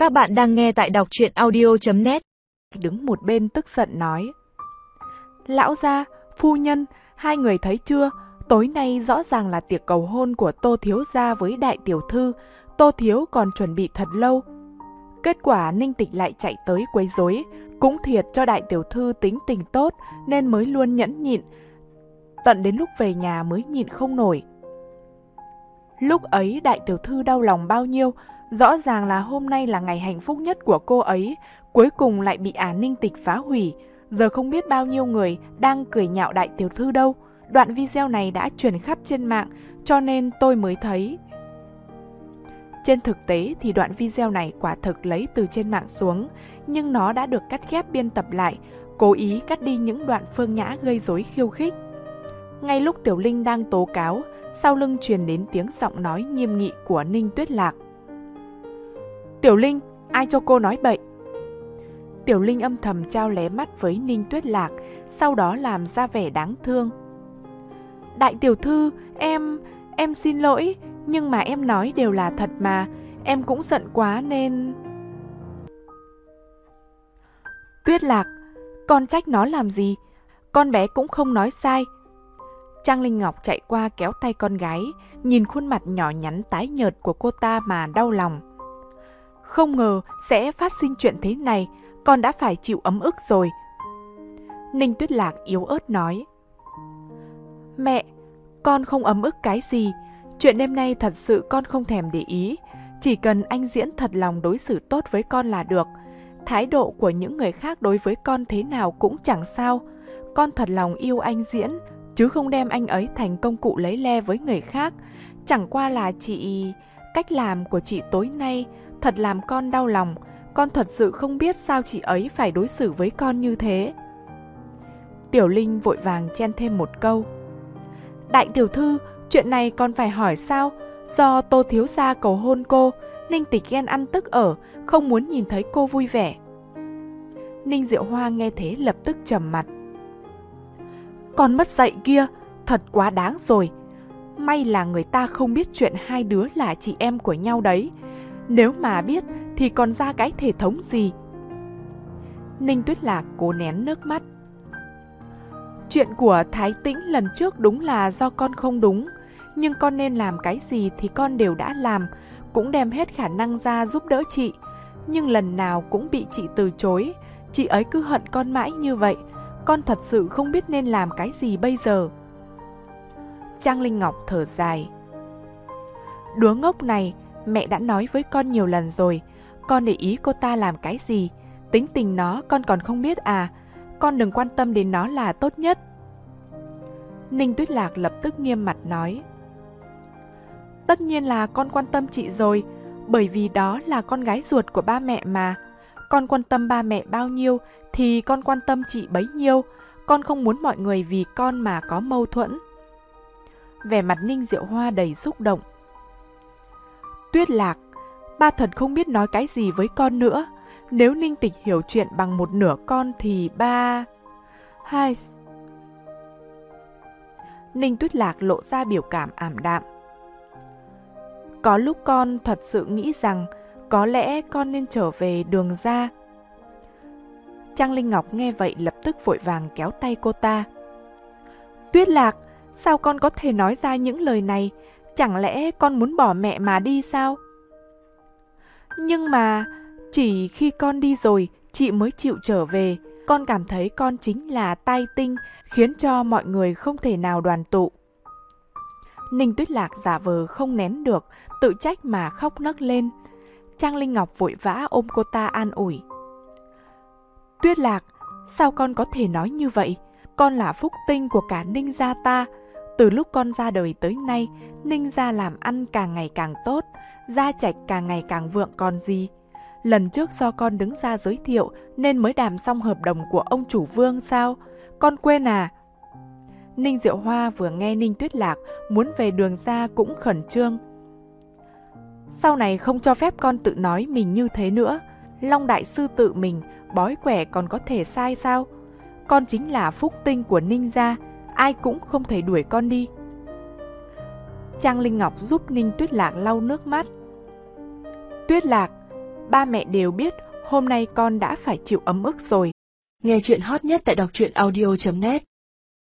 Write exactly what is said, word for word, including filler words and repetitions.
Các bạn đang nghe tại đọc truyện audio chấm net. Đứng một bên tức giận nói: Lão gia, phu nhân, hai người thấy chưa? Tối nay rõ ràng là tiệc cầu hôn của Tô thiếu gia với đại tiểu thư. Tô thiếu còn chuẩn bị thật lâu. Kết quả Ninh Tịch lại chạy tới quấy rối. Cũng thiệt cho đại tiểu thư tính tình tốt nên mới luôn nhẫn nhịn. Tận đến lúc về nhà mới nhịn không nổi. Lúc ấy đại tiểu thư đau lòng bao nhiêu. Rõ ràng là hôm nay là ngày hạnh phúc nhất của cô ấy, cuối cùng lại bị ả Ninh Tịch phá hủy. Giờ không biết bao nhiêu người đang cười nhạo đại tiểu thư đâu. Đoạn video này đã truyền khắp trên mạng, cho nên tôi mới thấy. Trên thực tế thì đoạn video này quả thực lấy từ trên mạng xuống, nhưng nó đã được cắt ghép biên tập lại, cố ý cắt đi những đoạn Phương Nhã gây rối khiêu khích. Ngay lúc Tiểu Linh đang tố cáo, sau lưng truyền đến tiếng giọng nói nghiêm nghị của Ninh Tuyết Lạc. Tiểu Linh, ai cho cô nói bậy? Tiểu Linh âm thầm trao lé mắt với Ninh Tuyết Lạc, sau đó làm ra vẻ đáng thương. Đại tiểu thư, em, em xin lỗi, nhưng mà em nói đều là thật mà, em cũng giận quá nên... Tuyết Lạc, con trách nó làm gì? Con bé cũng không nói sai. Trang Linh Ngọc chạy qua kéo tay con gái, nhìn khuôn mặt nhỏ nhắn tái nhợt của cô ta mà đau lòng. Không ngờ sẽ phát sinh chuyện thế này, con đã phải chịu ấm ức rồi. Ninh Tuyết Lạc yếu ớt nói. Mẹ, con không ấm ức cái gì. Chuyện đêm nay thật sự con không thèm để ý. Chỉ cần anh Diễn thật lòng đối xử tốt với con là được. Thái độ của những người khác đối với con thế nào cũng chẳng sao. Con thật lòng yêu anh Diễn, chứ không đem anh ấy thành công cụ lấy le với người khác. Chẳng qua là chị... Cách làm của chị tối nay thật làm con đau lòng. Con thật sự không biết sao chị ấy phải đối xử với con như thế. Tiểu Linh vội vàng chen thêm một câu. Đại tiểu thư, chuyện này con phải hỏi sao? Do Tô thiếu gia cầu hôn cô, Ninh Tịch ghen ăn tức ở, không muốn nhìn thấy cô vui vẻ. Ninh Diệu Hoa nghe thế lập tức trầm mặt. Con mất dạy kia, thật quá đáng rồi. May là người ta không biết chuyện hai đứa là chị em của nhau đấy. Nếu mà biết thì còn ra cái thể thống gì? Ninh Tuyết Lạc cố nén nước mắt. Chuyện của Thái Tĩnh lần trước đúng là do con không đúng, nhưng con nên làm cái gì thì con đều đã làm, cũng đem hết khả năng ra giúp đỡ chị. Nhưng lần nào cũng bị chị từ chối, chị ấy cứ hận con mãi như vậy, con thật sự không biết nên làm cái gì bây giờ. Trang Linh Ngọc thở dài. Đứa ngốc này, mẹ đã nói với con nhiều lần rồi, con để ý cô ta làm cái gì, tính tình nó con còn không biết à, con đừng quan tâm đến nó là tốt nhất. Ninh Tuyết Lạc lập tức nghiêm mặt nói. Tất nhiên là con quan tâm chị rồi, bởi vì đó là con gái ruột của ba mẹ mà. Con quan tâm ba mẹ bao nhiêu thì con quan tâm chị bấy nhiêu, con không muốn mọi người vì con mà có mâu thuẫn. Vẻ mặt Ninh Diệu Hoa đầy xúc động. Tuyết Lạc, ba thật không biết nói cái gì với con nữa. Nếu Ninh Tịch hiểu chuyện bằng một nửa con thì ba... Hai... Ninh Tuyết Lạc lộ ra biểu cảm ảm đạm. Có lúc con thật sự nghĩ rằng có lẽ con nên trở về Đường ra. Trang Linh Ngọc nghe vậy lập tức vội vàng kéo tay cô ta. Tuyết Lạc, sao con có thể nói ra những lời này? Chẳng lẽ con muốn bỏ mẹ mà đi sao? Nhưng mà chỉ khi con đi rồi chị mới chịu trở về. Con cảm thấy con chính là tai tinh, khiến cho mọi người không thể nào đoàn tụ. Ninh Tuyết Lạc giả vờ không nén được, tự trách mà khóc nấc lên. Trang Linh Ngọc vội vã ôm cô ta an ủi. Tuyết Lạc, sao con có thể nói như vậy? Con là phúc tinh của cả Ninh gia ta. Từ lúc con ra đời tới nay, Ninh gia làm ăn càng ngày càng tốt, gia trạch càng ngày càng vượng còn gì. Lần trước do con đứng ra giới thiệu nên mới đàm xong hợp đồng của ông chủ Vương sao? Con quên à? Ninh Diệu Hoa vừa nghe Ninh Tuyết Lạc muốn về Đường ra cũng khẩn trương. Sau này không cho phép con tự nói mình như thế nữa. Long đại sư tự mình, bói quẻ còn có thể sai sao? Con chính là phúc tinh của Ninh gia, ai cũng không thể đuổi con đi. Trang Linh Ngọc giúp Ninh Tuyết Lạc lau nước mắt. Tuyết Lạc, Ba mẹ đều biết hôm nay con đã phải chịu ấm ức rồi. Nghe chuyện hot nhất tại đọc truyện audio chấm net